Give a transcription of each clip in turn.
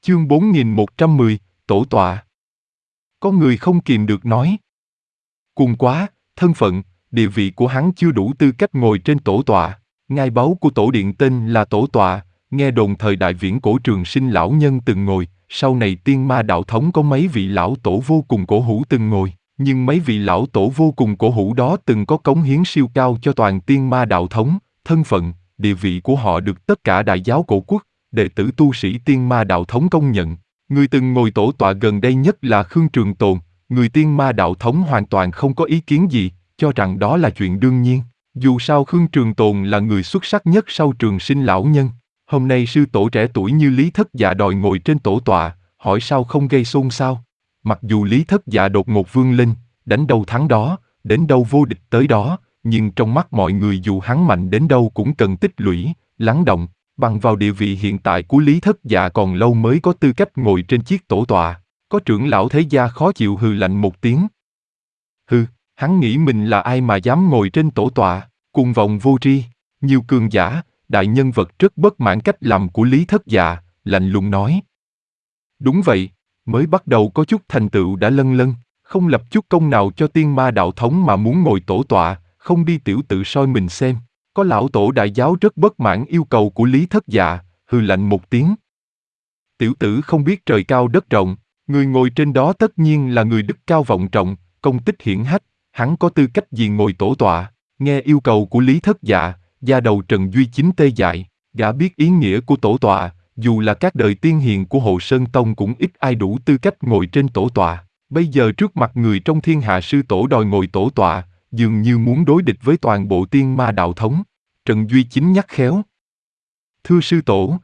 Chương 4110, Tổ tọa. Có người không kìm được nói. Cuồng quá, thân phận, địa vị của hắn chưa đủ tư cách ngồi trên tổ tọa. Ngai báu của tổ điện tên là tổ tọa, nghe đồn thời đại viễn cổ Trường Sinh lão nhân từng ngồi, sau này Tiên Ma đạo thống có mấy vị lão tổ vô cùng cổ hủ từng ngồi, nhưng mấy vị lão tổ vô cùng cổ hủ đó từng có cống hiến siêu cao cho toàn Tiên Ma đạo thống, thân phận, địa vị của họ được tất cả đại giáo cổ quốc, đệ tử tu sĩ Tiên Ma đạo thống công nhận. Người từng ngồi tổ tọa gần đây nhất là Khương Trường Tồn, người Tiên Ma đạo thống hoàn toàn không có ý kiến gì, cho rằng đó là chuyện đương nhiên. Dù sao Khương Trường Tồn là người xuất sắc nhất sau Trường Sinh lão nhân. Hôm nay sư tổ trẻ tuổi như Lý Thất Dạ đòi ngồi trên tổ tọa, hỏi sao không gây xôn xao. Mặc dù Lý Thất Dạ đột ngột vươn lên, đánh đâu thắng đó, đến đâu vô địch tới đó, nhưng trong mắt mọi người dù hắn mạnh đến đâu cũng cần tích lũy, lắng động. Bằng vào địa vị hiện tại của Lý Thất Dạ còn lâu mới có tư cách ngồi trên chiếc tổ tọa. Có trưởng lão thế gia khó chịu hừ lạnh một tiếng. Hừ, hắn nghĩ mình là ai mà dám ngồi trên tổ tọa, cuồng vọng vô tri. Nhiều cường giả, đại nhân vật rất bất mãn cách làm của Lý Thất Dạ, lạnh lùng nói. Đúng vậy, mới bắt đầu có chút thành tựu đã lân lân, không lập chút công nào cho Tiên Ma đạo thống mà muốn ngồi tổ tọa, không đi tiểu tự soi mình xem. Có lão tổ đại giáo rất bất mãn yêu cầu của Lý Thất Dạ, hừ lạnh một tiếng. Tiểu tử không biết trời cao đất rộng, người ngồi trên đó tất nhiên là người đức cao vọng trọng, công tích hiển hách, hắn có tư cách gì ngồi tổ tọa. Nghe yêu cầu của Lý Thất Dạ, da đầu Trần Duy Chính tê dại, gã biết ý nghĩa của tổ tọa, dù là các đời tiên hiền của Hộ Sơn Tông cũng ít ai đủ tư cách ngồi trên tổ tọa. Bây giờ trước mặt người trong thiên hạ sư tổ đòi ngồi tổ tọa, dường như muốn đối địch với toàn bộ Tiên Ma đạo thống. Trần Duy Chính nhắc khéo. Thưa sư tổ,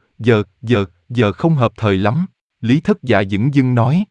giờ không hợp thời lắm, Lý Thất Dạ dửng dưng nói.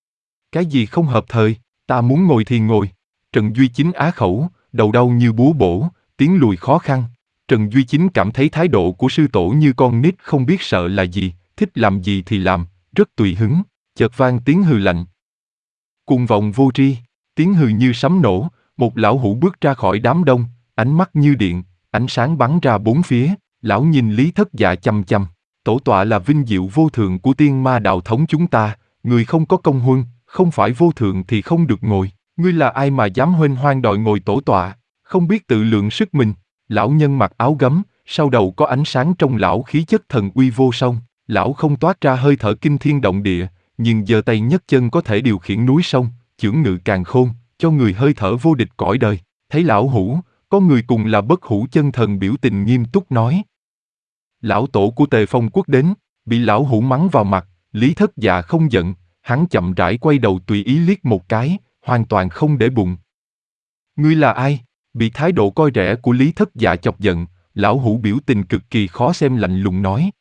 Cái gì không hợp thời, ta muốn ngồi thì ngồi. Trần Duy Chính á khẩu, đầu đau như búa bổ, tiến lùi khó khăn. Trần Duy Chính cảm thấy thái độ của sư tổ như con nít không biết sợ là gì, thích làm gì thì làm, rất tùy hứng. Chợt vang tiếng hừ lạnh. Cuồng vọng vô tri, tiếng hừ như sấm nổ, một lão hủ bước ra khỏi đám đông, ánh mắt như điện, ánh sáng bắn ra bốn phía, lão nhìn Lý Thất Dạ chằm chằm. Tổ tọa là vinh diệu vô thượng của Tiên Ma đạo thống chúng ta, người không có công huân, không phải vô thượng thì không được ngồi. Ngươi là ai mà dám huênh hoang đòi ngồi tổ tọa, không biết tự lượng sức mình. Lão nhân mặc áo gấm, sau đầu có ánh sáng trong lão khí chất thần uy vô song. Lão không toát ra hơi thở kinh thiên động địa, nhưng giơ tay nhấc chân có thể điều khiển núi sông, chưởng ngự càn khôn, cho người hơi thở vô địch cõi đời. Thấy lão hủ, có người cùng là bất hủ chân thần biểu tình nghiêm túc nói. Lão tổ của Tề Phong Quốc đến, bị lão hủ mắng vào mặt, Lý Thất Dạ không giận, hắn chậm rãi quay đầu tùy ý liếc một cái, hoàn toàn không để bụng. Ngươi là ai? Bị thái độ coi rẻ của Lý Thất Dạ chọc giận, lão hủ biểu tình cực kỳ khó xem lạnh lùng nói.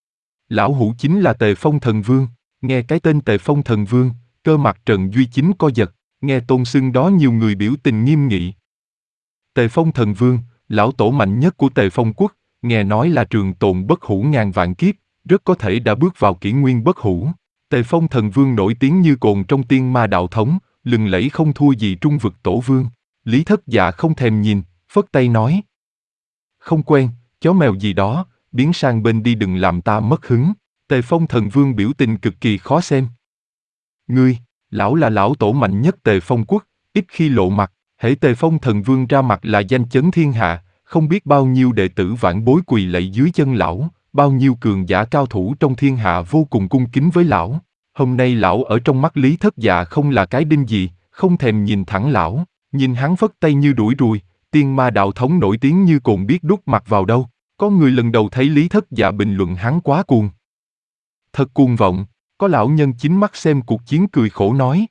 Lão hủ chính là Tề Phong Thần Vương, nghe cái tên Tề Phong Thần Vương, cơ mặt Trần Duy Chính co giật, nghe tôn xưng đó nhiều người biểu tình nghiêm nghị. Tề Phong Thần Vương, lão tổ mạnh nhất của Tề Phong Quốc, nghe nói là trường tồn bất hủ ngàn vạn kiếp, rất có thể đã bước vào kỷ nguyên bất hủ. Tề Phong Thần Vương nổi tiếng như cồn trong Tiên Ma đạo thống, lừng lẫy không thua gì Trung Vực Tổ Vương. Lý Thất Dạ không thèm nhìn, phất tay nói. Không quen, chó mèo gì đó, biến sang bên đi đừng làm ta mất hứng. Tề Phong Thần Vương biểu tình cực kỳ khó xem. Ngươi, lão là lão tổ mạnh nhất Tề Phong Quốc, ít khi lộ mặt, hễ Tề Phong Thần Vương ra mặt là danh chấn thiên hạ, không biết bao nhiêu đệ tử vãn bối quỳ lạy dưới chân lão, bao nhiêu cường giả cao thủ trong thiên hạ vô cùng cung kính với lão. Hôm nay lão ở trong mắt Lý Thất Dạ không là cái đinh gì, không thèm nhìn thẳng lão, nhìn hắn phất tay như đuổi ruồi. Tiên Ma đạo thống nổi tiếng như cồn biết đút mặt vào đâu. Có người lần đầu thấy Lý Thất Dạ bình luận hắn quá cuồng. Thật cuồng vọng, có lão nhân chính mắt xem cuộc chiến cười khổ nói.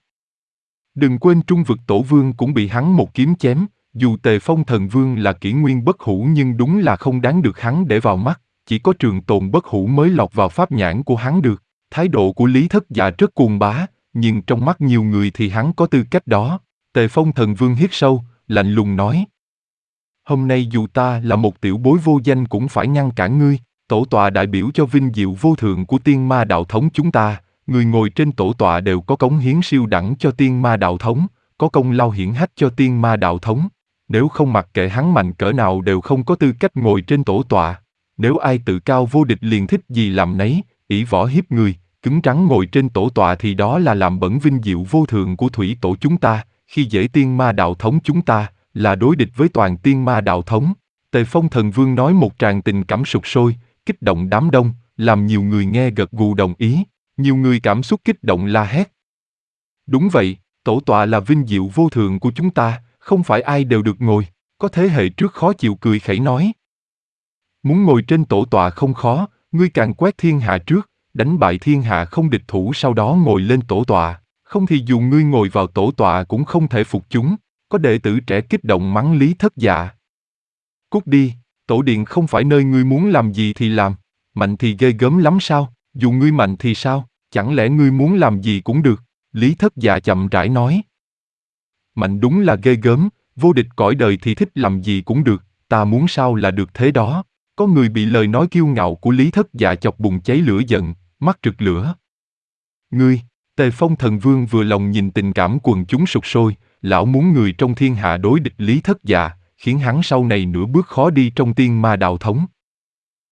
Đừng quên Trung Vực Tổ Vương cũng bị hắn một kiếm chém, dù Tề Phong Thần Vương là kỷ nguyên bất hủ nhưng đúng là không đáng được hắn để vào mắt, chỉ có trường tồn bất hủ mới lọt vào pháp nhãn của hắn được. Thái độ của Lý Thất Dạ rất cuồng bá, nhưng trong mắt nhiều người thì hắn có tư cách đó. Tề Phong Thần Vương hít sâu, lạnh lùng nói. Hôm nay dù ta là một tiểu bối vô danh cũng phải ngăn cản ngươi, tổ tọa đại biểu cho vinh diệu vô thượng của Tiên Ma đạo thống chúng ta, người ngồi trên tổ tọa đều có cống hiến siêu đẳng cho Tiên Ma đạo thống, có công lao hiển hách cho Tiên Ma đạo thống. Nếu không mặc kệ hắn mạnh cỡ nào đều không có tư cách ngồi trên tổ tọa. Nếu ai tự cao vô địch liền thích gì làm nấy, ỷ võ hiếp người, cứng rắn ngồi trên tổ tọa thì đó là làm bẩn vinh diệu vô thượng của thủy tổ chúng ta, khi dễ tiên ma đạo thống chúng ta, là đối địch với toàn tiên ma đạo thống. Tề Phong Thần Vương nói một tràng tình cảm sục sôi, kích động đám đông, làm nhiều người nghe gật gù đồng ý, nhiều người cảm xúc kích động la hét. Đúng vậy, tổ tọa là vinh diệu vô thượng của chúng ta, không phải ai đều được ngồi, có thế hệ trước khó chịu cười khẩy nói. Muốn ngồi trên tổ tọa không khó, ngươi càng quét thiên hạ trước, đánh bại thiên hạ không địch thủ sau đó ngồi lên tổ tọa, không thì dù ngươi ngồi vào tổ tọa cũng không thể phục chúng, có đệ tử trẻ kích động mắng Lý Thất Dạ. Cút đi, tổ điện không phải nơi ngươi muốn làm gì thì làm, mạnh thì ghê gớm lắm sao, dù ngươi mạnh thì sao, chẳng lẽ ngươi muốn làm gì cũng được, Lý Thất Dạ chậm rãi nói. Mạnh đúng là ghê gớm, vô địch cõi đời thì thích làm gì cũng được, ta muốn sao là được thế đó. Có người bị lời nói kiêu ngạo của Lý Thất Dạ chọc bùng cháy lửa giận, mắt rực lửa. Ngươi, Tề Phong Thần Vương vừa lòng nhìn tình cảm quần chúng sục sôi, lão muốn người trong thiên hạ đối địch Lý Thất Dạ, khiến hắn sau này nửa bước khó đi trong tiên ma đạo thống.